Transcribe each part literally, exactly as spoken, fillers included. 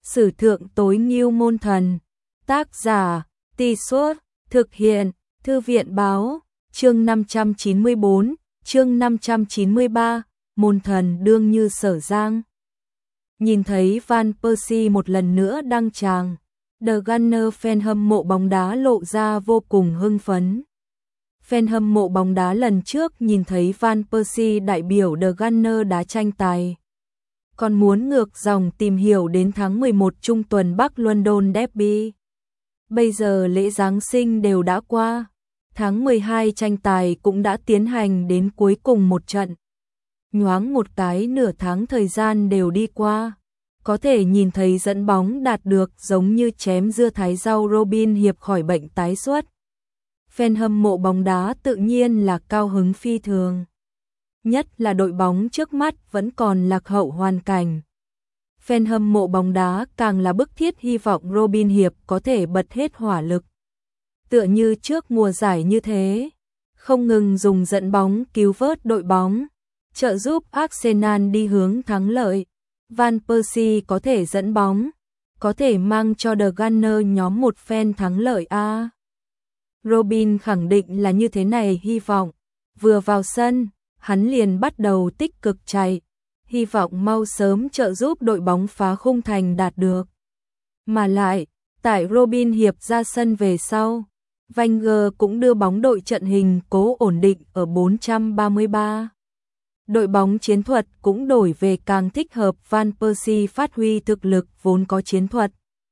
Sử thượng tối ngưu môn thần. Tác giả, Tì Suốt, thực hiện, Thư viện báo, chương năm trăm chín mươi bốn, chương năm trăm chín mươi ba, môn thần đương như Sở Giang. Nhìn thấy Van Persie một lần nữa đăng tràng, The Gunner fan hâm mộ bóng đá lộ ra vô cùng hưng phấn. Fan hâm mộ bóng đá lần trước nhìn thấy Van Persie đại biểu The Gunner đá tranh tài, còn muốn ngược dòng tìm hiểu đến tháng mười một trung tuần Bắc London Derby. Bây giờ lễ Giáng sinh đều đã qua, tháng mười hai tranh tài cũng đã tiến hành đến cuối cùng một trận. Nhoáng một cái nửa tháng thời gian đều đi qua, có thể nhìn thấy dẫn bóng đạt được giống như chém dưa thái rau Robin Hiệp khỏi bệnh tái xuất. Fan hâm mộ bóng đá tự nhiên là cao hứng phi thường. Nhất là đội bóng trước mắt vẫn còn lạc hậu hoàn cảnh. Fan hâm mộ bóng đá càng là bức thiết hy vọng Robin Hiệp có thể bật hết hỏa lực. Tựa như trước mùa giải như thế, không ngừng dùng dẫn bóng cứu vớt đội bóng, trợ giúp Arsenal đi hướng thắng lợi. Van Persie có thể dẫn bóng, có thể mang cho The Gunner nhóm một phen thắng lợi a. À, Robin khẳng định là như thế này hy vọng. Vừa vào sân, hắn liền bắt đầu tích cực chạy, hy vọng mau sớm trợ giúp đội bóng phá khung thành đạt được. Mà lại, tại Robin Hiệp ra sân về sau, Wenger cũng đưa bóng đội trận hình cố ổn định ở bốn trăm ba mươi ba. Đội bóng chiến thuật cũng đổi về càng thích hợp Van Persie phát huy thực lực vốn có chiến thuật.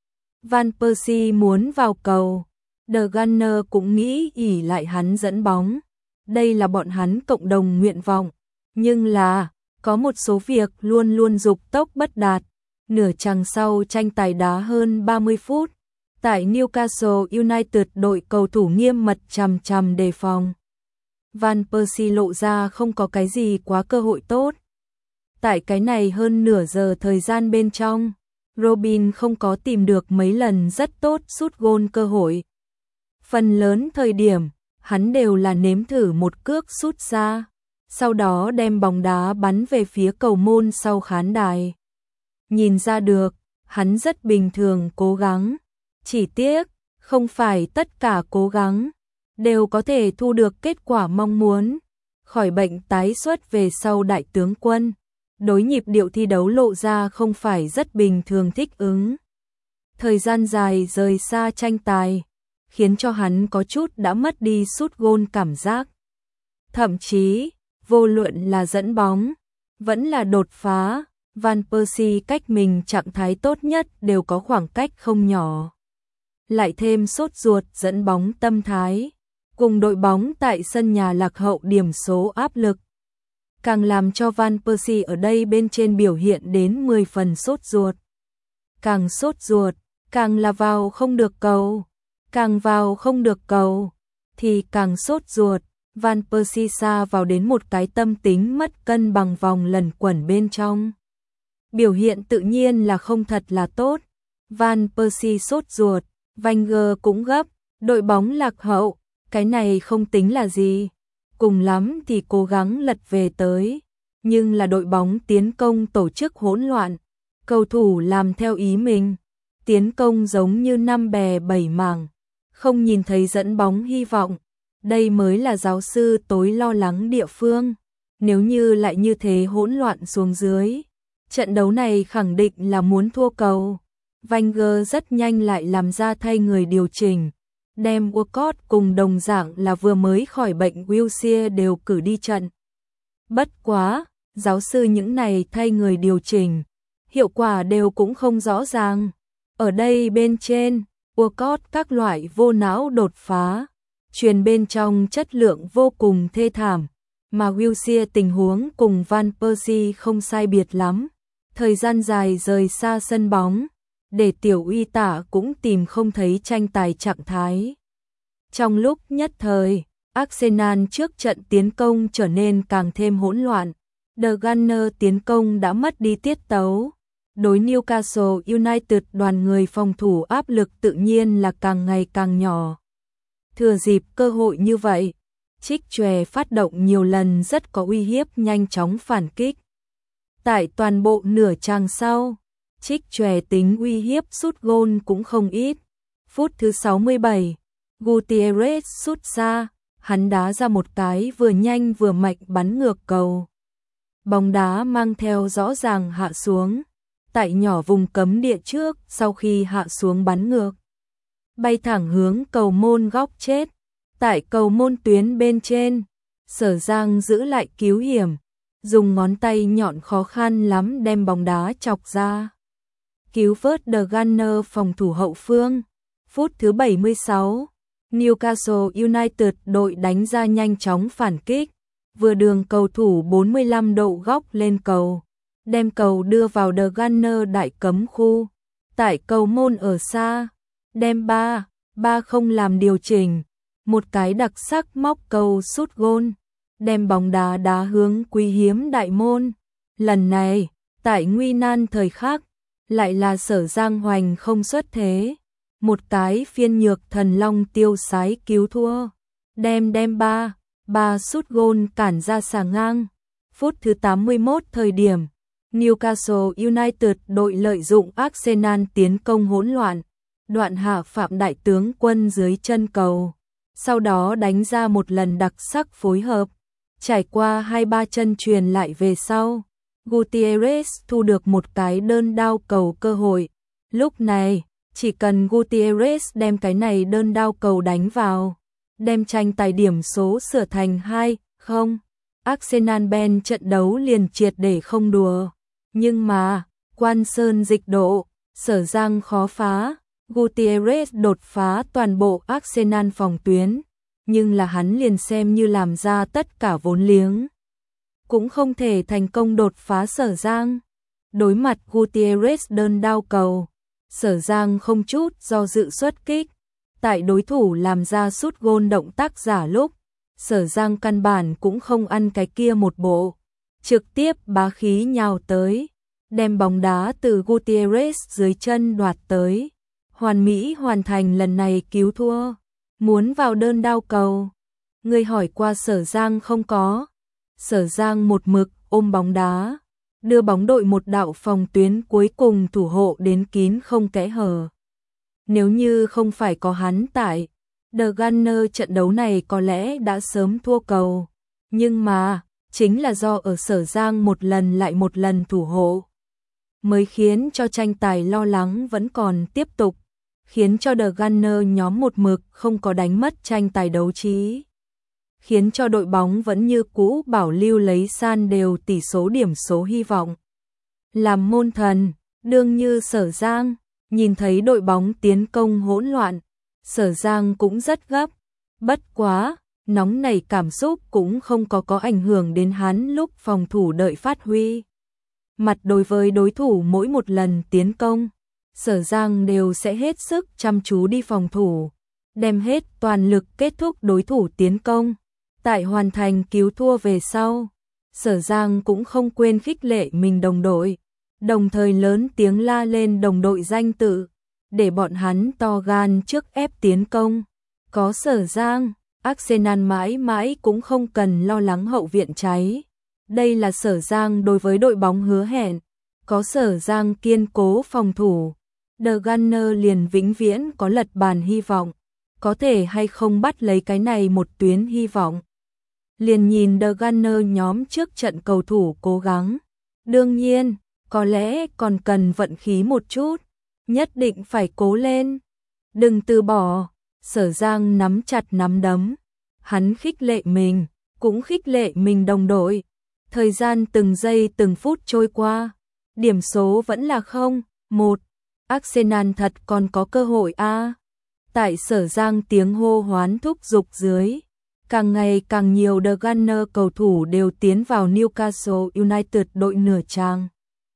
Van Persie muốn vào cầu, The Gunner cũng nghĩ ỷ lại hắn dẫn bóng. Đây là bọn hắn cộng đồng nguyện vọng, nhưng là có một số việc luôn luôn dục tốc bất đạt. Nửa chặng sau tranh tài đá hơn ba mươi phút, tại Newcastle United đội cầu thủ nghiêm mật chằm chằm đề phòng. Van Persie lộ ra không có cái gì quá cơ hội tốt. Tại cái này hơn nửa giờ thời gian bên trong, Robin không có tìm được mấy lần rất tốt sút gôn cơ hội. Phần lớn thời điểm, hắn đều là nếm thử một cước sút ra, sau đó đem bóng đá bắn về phía cầu môn sau khán đài. Nhìn ra được, hắn rất bình thường cố gắng, chỉ tiếc, không phải tất cả cố gắng đều có thể thu được kết quả mong muốn. Khỏi bệnh tái xuất về sau đại tướng quân, đối nhịp điệu thi đấu lộ ra không phải rất bình thường thích ứng. Thời gian dài rời xa tranh tài, khiến cho hắn có chút đã mất đi sút gôn cảm giác. Thậm chí, vô luận là dẫn bóng, vẫn là đột phá, Van Persie cách mình trạng thái tốt nhất đều có khoảng cách không nhỏ. Lại thêm sốt ruột dẫn bóng tâm thái, cùng đội bóng tại sân nhà lạc hậu điểm số áp lực, càng làm cho Van Persie ở đây bên trên biểu hiện đến mười phần sốt ruột. Càng sốt ruột, càng là vào không được cầu, càng vào không được cầu, thì càng sốt ruột. Van Persie xa vào đến một cái tâm tính mất cân bằng vòng lẩn quẩn bên trong. Biểu hiện tự nhiên là không thật là tốt. Van Persie sốt ruột, Wenger cũng gấp, đội bóng lạc hậu, cái này không tính là gì. Cùng lắm thì cố gắng lật về tới, nhưng là đội bóng tiến công tổ chức hỗn loạn, cầu thủ làm theo ý mình, tiến công giống như năm bè bảy mảng, không nhìn thấy dẫn bóng hy vọng. Đây mới là giáo sư tối lo lắng địa phương. Nếu như lại như thế hỗn loạn xuống dưới, trận đấu này khẳng định là muốn thua cầu. Wenger rất nhanh lại làm ra thay người điều chỉnh, đem Walcott cùng đồng dạng là vừa mới khỏi bệnh Wilshere đều cử đi trận. Bất quá, giáo sư những này thay người điều chỉnh, hiệu quả đều cũng không rõ ràng. Ở đây bên trên, Walcott các loại vô não đột phá, truyền bên trong chất lượng vô cùng thê thảm, mà Wilshere tình huống cùng Van Persie không sai biệt lắm. Thời gian dài rời xa sân bóng, để tiểu uy tả cũng tìm không thấy tranh tài trạng thái. Trong lúc nhất thời, Arsenal trước trận tiến công trở nên càng thêm hỗn loạn. The Gunner tiến công đã mất đi tiết tấu. Đối Newcastle United đoàn người phòng thủ áp lực tự nhiên là càng ngày càng nhỏ. Thừa dịp cơ hội như vậy, Trích Chòe phát động nhiều lần rất có uy hiếp nhanh chóng phản kích. Tại toàn bộ nửa chặng sau, Trích chòe tính uy hiếp sút gôn cũng không ít. Phút thứ sáu mươi bảy, Gutierrez sút xa, hắn đá ra một cái vừa nhanh vừa mạnh bắn ngược cầu. Bóng đá mang theo rõ ràng hạ xuống, tại nhỏ vùng cấm địa trước, sau khi hạ xuống bắn ngược, bay thẳng hướng cầu môn góc chết. Tại cầu môn tuyến bên trên, Sở Giang giữ lại cứu hiểm, dùng ngón tay nhọn khó khăn lắm đem bóng đá chọc ra, cứu vớt The Gunner phòng thủ hậu phương. Phút thứ bảy mươi sáu, Newcastle United đội đánh ra nhanh chóng phản kích, vừa đường cầu thủ bốn mươi lăm độ góc lên cầu, đem cầu đưa vào The Gunner đại cấm khu. Tại cầu môn ở xa, đem ba ba không làm điều chỉnh, một cái đặc sắc móc cầu sút gôn, đem bóng đá đá hướng quý hiếm đại môn. Lần này, tại nguy nan thời khắc, lại là Sở Giang Hoành không xuất thế, một cái phiên nhược thần long tiêu sái cứu thua, đem đem ba ba sút gôn cản ra xà ngang. Phút thứ tám mươi mốt thời điểm, Newcastle United đội lợi dụng Arsenal tiến công hỗn loạn, đoạn hạ Phạm đại tướng quân dưới chân cầu, sau đó đánh ra một lần đặc sắc phối hợp, trải qua hai ba chân truyền lại về sau, Gutierrez thu được một cái đơn đao cầu cơ hội. Lúc này, chỉ cần Gutierrez đem cái này đơn đao cầu đánh vào, đem tranh tài điểm số sửa thành hai không, Arsenal Ben trận đấu liền triệt để không đùa. Nhưng mà, Quan Sơn dịch độ, Sở Giang khó phá, Gutierrez đột phá toàn bộ Arsenal phòng tuyến, nhưng là hắn liền xem như làm ra tất cả vốn liếng, cũng không thể thành công đột phá Sở Giang. Đối mặt Gutierrez đơn đao cầu, Sở Giang không chút do dự xuất kích, tại đối thủ làm ra sút gôn động tác giả lúc, Sở Giang căn bản cũng không ăn cái kia một bộ, trực tiếp bá khí nhào tới, đem bóng đá từ Gutierrez dưới chân đoạt tới, hoàn mỹ hoàn thành lần này cứu thua. Muốn vào đơn đao cầu, người hỏi qua Sở Giang không có. Sở Giang một mực ôm bóng đá, đưa bóng đội một đạo phòng tuyến cuối cùng thủ hộ đến kín không kẽ hở. Nếu như không phải có hắn tại, The Gunner trận đấu này có lẽ đã sớm thua cầu, nhưng mà, chính là do ở Sở Giang một lần lại một lần thủ hộ, mới khiến cho tranh tài lo lắng vẫn còn tiếp tục, khiến cho The Gunner nhóm một mực không có đánh mất tranh tài đấu trí, khiến cho đội bóng vẫn như cũ bảo lưu lấy san đều tỷ số điểm số hy vọng. Làm môn thần, đương như Sở Giang, nhìn thấy đội bóng tiến công hỗn loạn, Sở Giang cũng rất gấp, bất quá, nóng nảy cảm xúc cũng không có có ảnh hưởng đến hắn lúc phòng thủ đợi phát huy. Mặt đối với đối thủ mỗi một lần tiến công, Sở Giang đều sẽ hết sức chăm chú đi phòng thủ, đem hết toàn lực kết thúc đối thủ tiến công. Tại hoàn thành cứu thua về sau, Sở Giang cũng không quên khích lệ mình đồng đội, đồng thời lớn tiếng la lên đồng đội danh tự, để bọn hắn to gan trước ép tiến công. Có Sở Giang, Arsenal mãi mãi cũng không cần lo lắng hậu viện cháy. Đây là Sở Giang đối với đội bóng hứa hẹn. Có Sở Giang kiên cố phòng thủ, The Gunner liền vĩnh viễn có lật bàn hy vọng. Có thể hay không bắt lấy cái này một tuyến hy vọng, liền nhìn The Gunner nhóm trước trận cầu thủ cố gắng. Đương nhiên, có lẽ còn cần vận khí một chút, nhất định phải cố lên, đừng từ bỏ. Sở Giang nắm chặt nắm đấm, hắn khích lệ mình, cũng khích lệ mình đồng đội. Thời gian từng giây từng phút trôi qua, điểm số vẫn là không một. Arsenal thật còn có cơ hội a. À. Tại Sở Giang tiếng hô hoán thúc giục dưới, càng ngày càng nhiều The Gunner cầu thủ đều tiến vào Newcastle United đội nửa trang.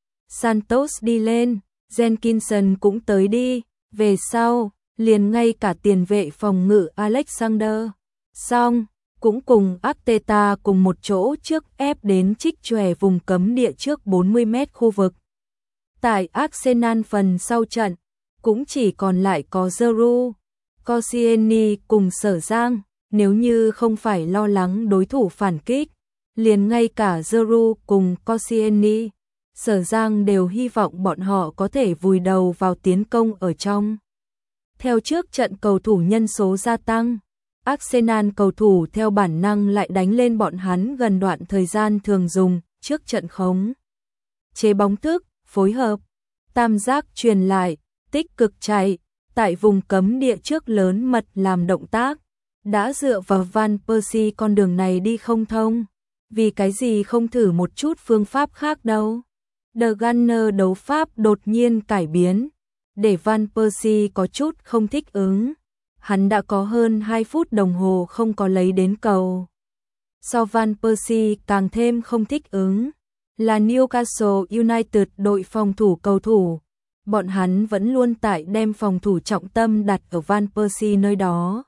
Santos đi lên, Jenkinson cũng tới đi, về sau, liền ngay cả tiền vệ phòng ngự Alexander Song cũng cùng Arteta cùng một chỗ trước ép đến trích chòe vùng cấm địa trước bốn mươi mét khu vực. Tại Arsenal phần sau trận, cũng chỉ còn lại có Giroud, Koscielny cùng Sở Giang. Nếu như không phải lo lắng đối thủ phản kích, liền ngay cả Giroud cùng Koscielny, Sở Giang đều hy vọng bọn họ có thể vùi đầu vào tiến công ở trong. Theo trước trận cầu thủ nhân số gia tăng, Arsenal cầu thủ theo bản năng lại đánh lên bọn hắn gần đoạn thời gian thường dùng trước trận khống chế bóng thức, phối hợp, tam giác truyền lại, tích cực chạy, tại vùng cấm địa trước lớn mật làm động tác, đã dựa vào Van Persie con đường này đi không thông, vì cái gì không thử một chút phương pháp khác đâu. The Gunner đấu pháp đột nhiên cải biến, để Van Persie có chút không thích ứng. Hắn đã có hơn hai phút đồng hồ không có lấy đến cầu. So Van Persie càng thêm không thích ứng là Newcastle United đội phòng thủ cầu thủ. Bọn hắn vẫn luôn tại đem phòng thủ trọng tâm đặt ở Van Persie nơi đó.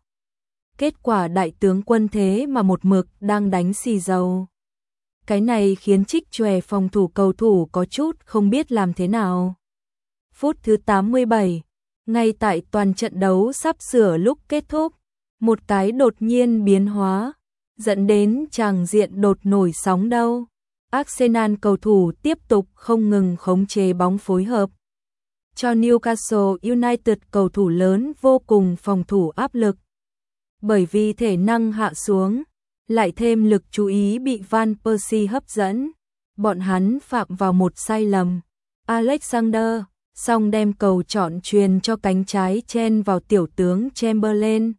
Kết quả đại tướng quân thế mà một mực đang đánh xì dầu. Cái này khiến Trích Chòe phòng thủ cầu thủ có chút không biết làm thế nào. Phút thứ tám mươi bảy, ngay tại toàn trận đấu sắp sửa lúc kết thúc, một cái đột nhiên biến hóa, dẫn đến tràng diện đột nổi sóng đâu. Arsenal cầu thủ tiếp tục không ngừng khống chế bóng phối hợp, cho Newcastle United cầu thủ lớn vô cùng phòng thủ áp lực. Bởi vì thể năng hạ xuống, lại thêm lực chú ý bị Van Persie hấp dẫn, bọn hắn phạm vào một sai lầm. Alexander xong đem cầu chọn truyền cho cánh trái chen vào tiểu tướng Chamberlain.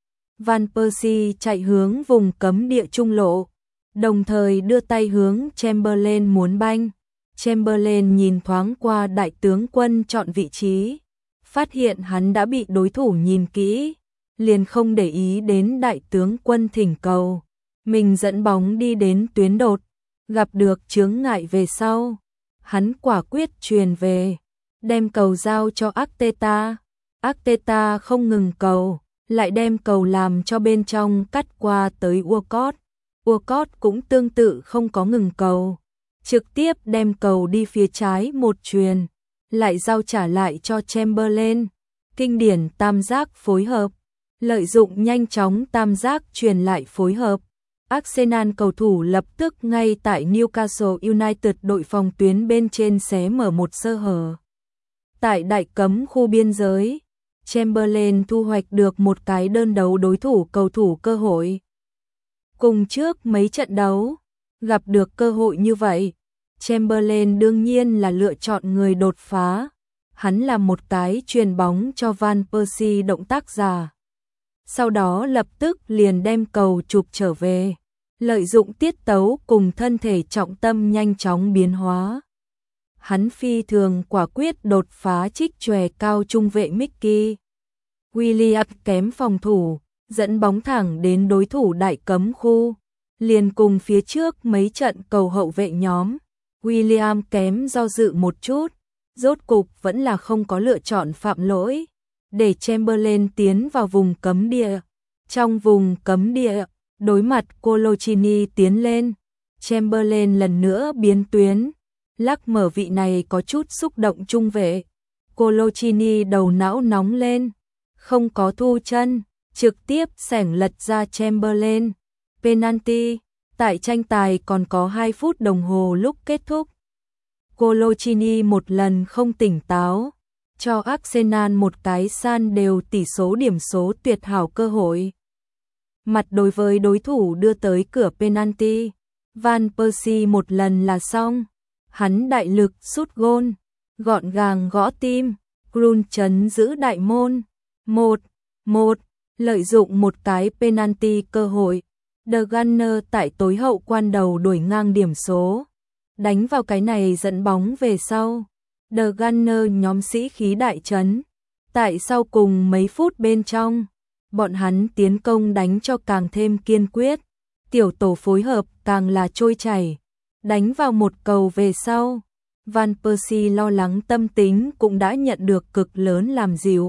Van Persie chạy hướng vùng cấm địa trung lộ, đồng thời đưa tay hướng Chamberlain muốn banh. Chamberlain nhìn thoáng qua đại tướng quân chọn vị trí, phát hiện hắn đã bị đối thủ nhìn kỹ, liền không để ý đến đại tướng quân thỉnh cầu. Mình dẫn bóng đi đến tuyến đột, gặp được chướng ngại về sau. Hắn quả quyết truyền về, đem cầu giao cho Arteta. Arteta không ngừng cầu, lại đem cầu làm cho bên trong cắt qua tới Walcott. Walcott cũng tương tự không có ngừng cầu, trực tiếp đem cầu đi phía trái một truyền, lại giao trả lại cho Chamberlain. Kinh điển tam giác phối hợp, lợi dụng nhanh chóng tam giác truyền lại phối hợp. Arsenal cầu thủ lập tức ngay tại Newcastle United đội phòng tuyến bên trên xé mở một sơ hở. Tại đại cấm khu biên giới, Chamberlain thu hoạch được một cái đơn đấu đối thủ cầu thủ cơ hội. Cùng trước mấy trận đấu, gặp được cơ hội như vậy, Chamberlain đương nhiên là lựa chọn người đột phá. Hắn làm một cái truyền bóng cho Van Persie động tác giả. Sau đó lập tức liền đem cầu chụp trở về, lợi dụng tiết tấu cùng thân thể trọng tâm nhanh chóng biến hóa. Hắn phi thường quả quyết đột phá Trích Chòe cao trung vệ Mickey Williams kém phòng thủ, dẫn bóng thẳng đến đối thủ đại cấm khu, liền cùng phía trước mấy trận cầu hậu vệ nhóm. Williams kém do dự một chút, rốt cục vẫn là không có lựa chọn phạm lỗi, để Chamberlain tiến vào vùng cấm địa. Trong vùng cấm địa, đối mặt Coloccini tiến lên, Chamberlain lần nữa biến tuyến, lắc mở vị này có chút xúc động trung vệ. Coloccini đầu não nóng lên, không có thu chân, trực tiếp xẻng lật ra Chamberlain. Penalty, tại tranh tài còn có hai phút đồng hồ lúc kết thúc. Coloccini một lần không tỉnh táo, cho Arsenal một cái san đều tỷ số điểm số tuyệt hảo cơ hội. Mặt đối với đối thủ đưa tới cửa penalty, Van Persie một lần là xong. Hắn đại lực sút gôn, gọn gàng gõ tim, Grun chấn giữ đại môn. một một, lợi dụng một cái penalty cơ hội, The Gunner tại tối hậu quan đầu đuổi ngang điểm số. Đánh vào cái này dẫn bóng về sau. The Gunner nhóm sĩ khí đại chấn. Tại sau cùng mấy phút bên trong, bọn hắn tiến công đánh cho càng thêm kiên quyết. Tiểu tổ phối hợp càng là trôi chảy. Đánh vào một cầu về sau, Van Persie lo lắng tâm tính cũng đã nhận được cực lớn làm dịu.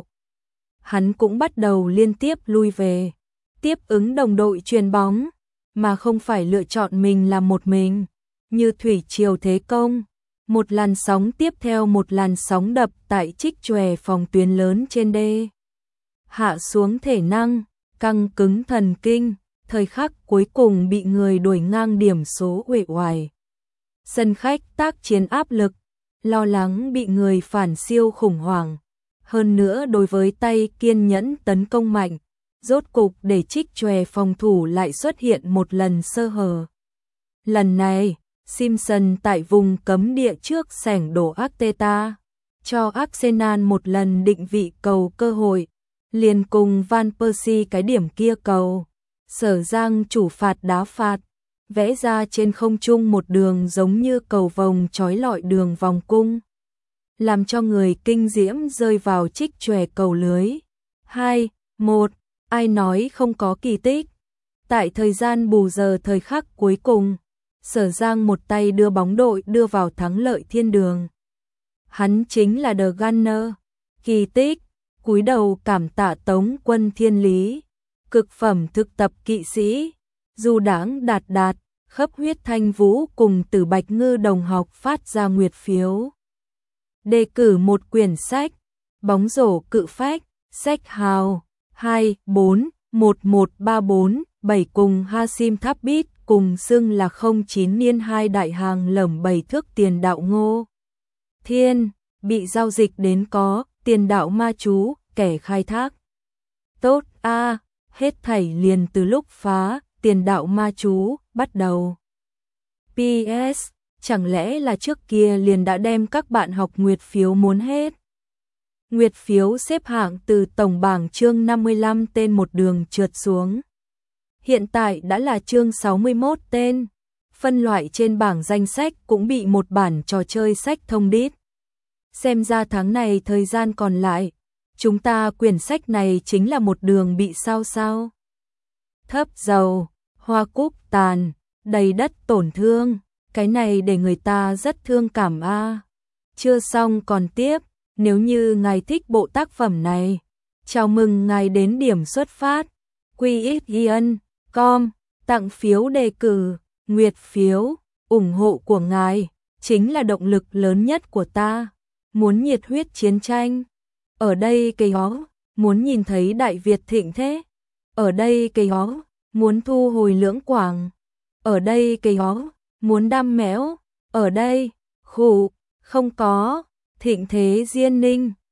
Hắn cũng bắt đầu liên tiếp lui về, tiếp ứng đồng đội truyền bóng, mà không phải lựa chọn mình làm một mình, như thủy triều thế công. Một làn sóng tiếp theo một làn sóng đập tại Trích Chòe phòng tuyến lớn trên đê. Hạ xuống thể năng, căng cứng thần kinh, thời khắc cuối cùng bị người đuổi ngang điểm số uể oải. Sân khách tác chiến áp lực, lo lắng bị người phản siêu khủng hoảng. Hơn nữa đối với tay kiên nhẫn tấn công mạnh, rốt cục để Trích Chòe phòng thủ lại xuất hiện một lần sơ hở. Lần này, Simpson tại vùng cấm địa trước sảnh đổ Arteta, cho Arsenal một lần định vị cầu cơ hội, liền cùng Van Persie cái điểm kia cầu. Sở Giang chủ phạt đá phạt, vẽ ra trên không trung một đường giống như cầu vồng trói lọi đường vòng cung, làm cho người kinh diễm rơi vào Trích Chòe cầu lưới. hai một, ai nói không có kỳ tích. Tại thời gian bù giờ thời khắc cuối cùng, Sở Giang một tay đưa bóng đội đưa vào thắng lợi thiên đường. Hắn chính là The Gunner, kỳ tích, cúi đầu cảm tạ Tống quân thiên lý, cực phẩm thực tập kỵ sĩ, du đãng đạt đạt, khắp huyết thanh vũ cùng Tử Bạch Ngư đồng học phát ra nguyệt phiếu. Đề cử một quyển sách, bóng rổ cự phách, sách hào, hai bốn một một ba bốn bảy cùng Hasim Thabit cùng xưng là không chín niên hai đại hàng lởm bảy thước tiền đạo Ngô Thiên, bị giao dịch đến có, tiền đạo ma chú, kẻ khai thác. Tốt a à, hết thảy liền từ lúc phá, tiền đạo ma chú, bắt đầu. pê ét, chẳng lẽ là trước kia liền đã đem các bạn học nguyệt phiếu muốn hết. Nguyệt phiếu xếp hạng từ tổng bảng chương năm mươi lăm tên một đường trượt xuống. Hiện tại đã là chương sáu mươi mốt tên, phân loại trên bảng danh sách cũng bị một bản trò chơi sách thông đít. Xem ra tháng này thời gian còn lại, chúng ta quyển sách này chính là một đường bị sao sao. Thấp dầu, hoa cúc tàn, đầy đất tổn thương, cái này để người ta rất thương cảm a. À. Chưa xong còn tiếp, nếu như ngài thích bộ tác phẩm này, chào mừng ngài đến điểm xuất phát, quy ích chấm com, tặng phiếu đề cử, nguyệt phiếu, ủng hộ của ngài, chính là động lực lớn nhất của ta. Muốn nhiệt huyết chiến tranh, ở đây cây ó, muốn nhìn thấy Đại Việt thịnh thế, ở đây cây ó, muốn thu hồi lưỡng quảng, ở đây cây ó, muốn đam mẽo, ở đây, khủ, không có, thịnh thế diên ninh.